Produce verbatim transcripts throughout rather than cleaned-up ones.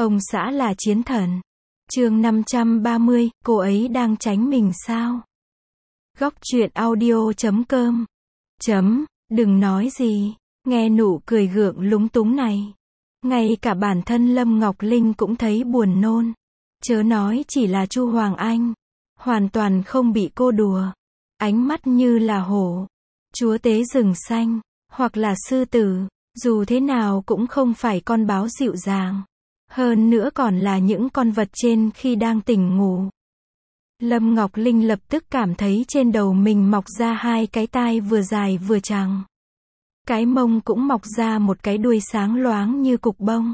Ông xã là chiến thần. Chương năm trăm ba mươi, cô ấy đang tránh mình sao? Góc truyện audio chấm com. Chấm, đừng nói gì. Nghe nụ cười gượng lúng túng này. Ngay cả bản thân Lâm Ngọc Linh cũng thấy buồn nôn. Chớ nói chỉ là Chu Hoàng Anh. Hoàn toàn không bị cô đùa. Ánh mắt như là hổ, chúa tế rừng xanh, hoặc là sư tử. Dù thế nào cũng không phải con báo dịu dàng. Hơn nữa còn là những con vật trên khi đang tỉnh ngủ. Lâm Ngọc Linh lập tức cảm thấy trên đầu mình mọc ra hai cái tai vừa dài vừa trắng. Cái mông cũng mọc ra một cái đuôi sáng loáng như cục bông.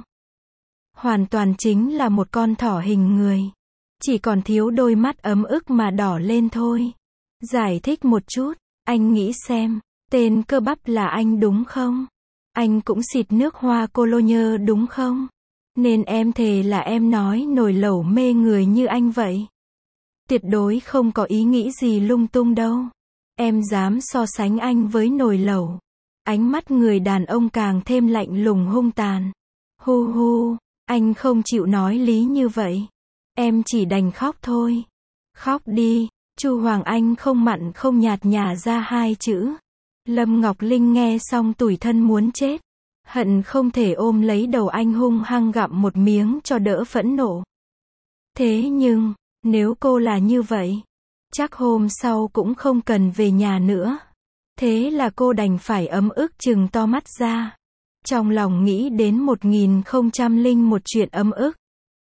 Hoàn toàn chính là một con thỏ hình người. Chỉ còn thiếu đôi mắt ấm ức mà đỏ lên thôi. Giải thích một chút, anh nghĩ xem, tên cơ bắp là anh đúng không? Anh cũng xịt nước hoa cologne đúng không? Nên em thề là em nói nồi lẩu mê người như anh vậy. Tuyệt đối không có ý nghĩ gì lung tung đâu. Em dám so sánh anh với nồi lẩu. Ánh mắt người đàn ông càng thêm lạnh lùng hung tàn. Hu hu, anh không chịu nói lý như vậy. Em chỉ đành khóc thôi. Khóc đi. Chu Hoàng Anh không mặn không nhạt nhả ra hai chữ. Lâm Ngọc Linh nghe xong tủi thân muốn chết. Hận không thể ôm lấy đầu anh hung hăng gặm một miếng cho đỡ phẫn nộ. Thế nhưng, nếu cô là như vậy, chắc hôm sau cũng không cần về nhà nữa. Thế là cô đành phải ấm ức trừng to mắt ra. Trong lòng nghĩ đến một nghìn không trăm lẻ một chuyện ấm ức.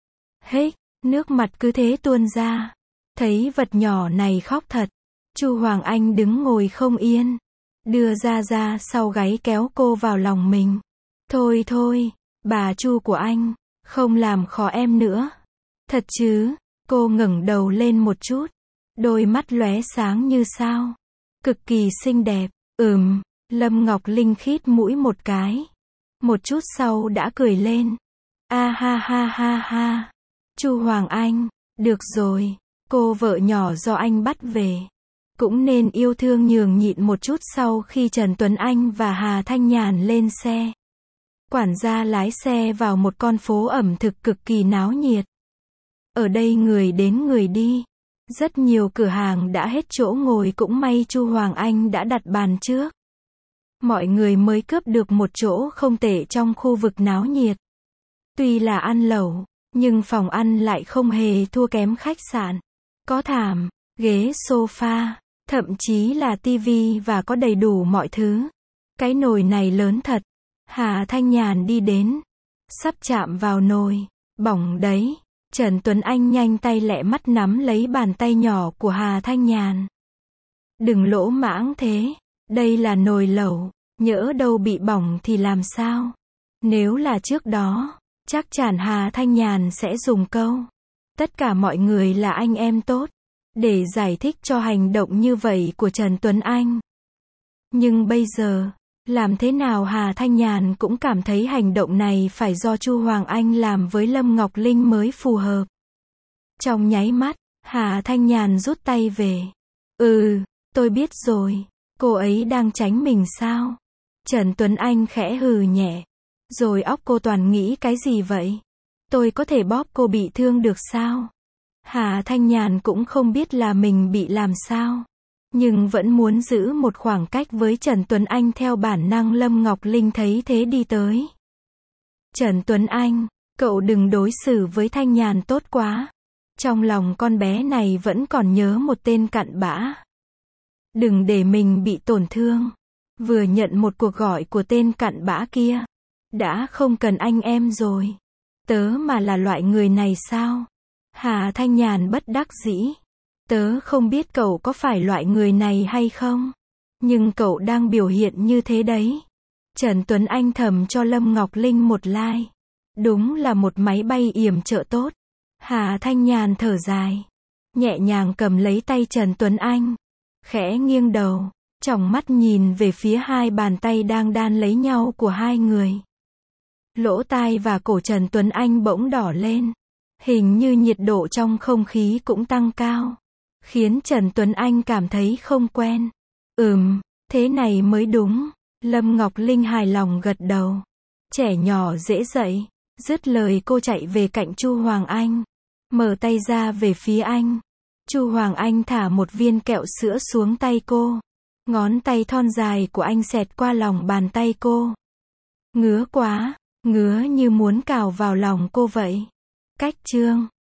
Hết, nước mặt cứ thế tuôn ra. Thấy vật nhỏ này khóc thật. Chu Hoàng Anh đứng ngồi không yên. Đưa ra ra sau gáy kéo cô vào lòng mình. Thôi thôi, bà Chu của anh, không làm khó em nữa. Thật chứ? Cô ngẩng đầu lên một chút. Đôi mắt lóe sáng như sao. Cực kỳ xinh đẹp. Ừm, Lâm Ngọc Linh khít mũi một cái. Một chút sau đã cười lên. A ha ha ha ha. Chu Hoàng Anh, được rồi, cô vợ nhỏ do anh bắt về. Cũng nên yêu thương nhường nhịn một chút. Sau khi Trần Tuấn Anh và Hà Thanh Nhàn lên xe. Quản gia lái xe vào một con phố ẩm thực cực kỳ náo nhiệt. Ở đây người đến người đi. Rất nhiều cửa hàng đã hết chỗ ngồi, cũng may Chu Hoàng Anh đã đặt bàn trước. Mọi người mới cướp được một chỗ không tệ trong khu vực náo nhiệt. Tuy là ăn lẩu, nhưng phòng ăn lại không hề thua kém khách sạn. Có thảm, ghế sofa, thậm chí là tivi và có đầy đủ mọi thứ. Cái nồi này lớn thật. Hà Thanh Nhàn đi đến. Sắp chạm vào nồi. Bỏng đấy. Trần Tuấn Anh nhanh tay lẹ mắt nắm lấy bàn tay nhỏ của Hà Thanh Nhàn. Đừng lỗ mãng thế. Đây là nồi lẩu. Nhỡ đâu bị bỏng thì làm sao? Nếu là trước đó, chắc chắn Hà Thanh Nhàn sẽ dùng câu tất cả mọi người là anh em tốt để giải thích cho hành động như vậy của Trần Tuấn Anh. Nhưng bây giờ, làm thế nào Hà Thanh Nhàn cũng cảm thấy hành động này phải do Chu Hoàng Anh làm với Lâm Ngọc Linh mới phù hợp. Trong nháy mắt, Hà Thanh Nhàn rút tay về. Ừ, tôi biết rồi, cô ấy đang tránh mình sao? Trần Tuấn Anh khẽ hừ nhẹ. Rồi óc cô toàn nghĩ cái gì vậy? Tôi có thể bóp cô bị thương được sao? Hà Thanh Nhàn cũng không biết là mình bị làm sao. Nhưng vẫn muốn giữ một khoảng cách với Trần Tuấn Anh. Theo bản năng Lâm Ngọc Linh thấy thế đi tới. Trần Tuấn Anh, cậu đừng đối xử với Thanh Nhàn tốt quá. Trong lòng con bé này vẫn còn nhớ một tên cặn bã. Đừng để mình bị tổn thương. Vừa nhận một cuộc gọi của tên cặn bã kia. Đã không cần anh em rồi. Tớ mà là loại người này sao? Hà Thanh Nhàn bất đắc dĩ. Tớ không biết cậu có phải loại người này hay không. Nhưng cậu đang biểu hiện như thế đấy. Trần Tuấn Anh thầm cho Lâm Ngọc Linh một like. Đúng là một máy bay yểm trợ tốt. Hà Thanh Nhàn thở dài. Nhẹ nhàng cầm lấy tay Trần Tuấn Anh. Khẽ nghiêng đầu. Tròng mắt nhìn về phía hai bàn tay đang đan lấy nhau của hai người. Lỗ tai và cổ Trần Tuấn Anh bỗng đỏ lên. Hình như nhiệt độ trong không khí cũng tăng cao. Khiến Trần Tuấn Anh cảm thấy không quen. Ừm, thế này mới đúng. Lâm Ngọc Linh hài lòng gật đầu. Trẻ nhỏ dễ dạy. Dứt lời cô chạy về cạnh Chu Hoàng Anh. Mở tay ra về phía anh. Chu Hoàng Anh thả một viên kẹo sữa xuống tay cô. Ngón tay thon dài của anh xẹt qua lòng bàn tay cô. Ngứa quá, ngứa như muốn cào vào lòng cô vậy. Cách chương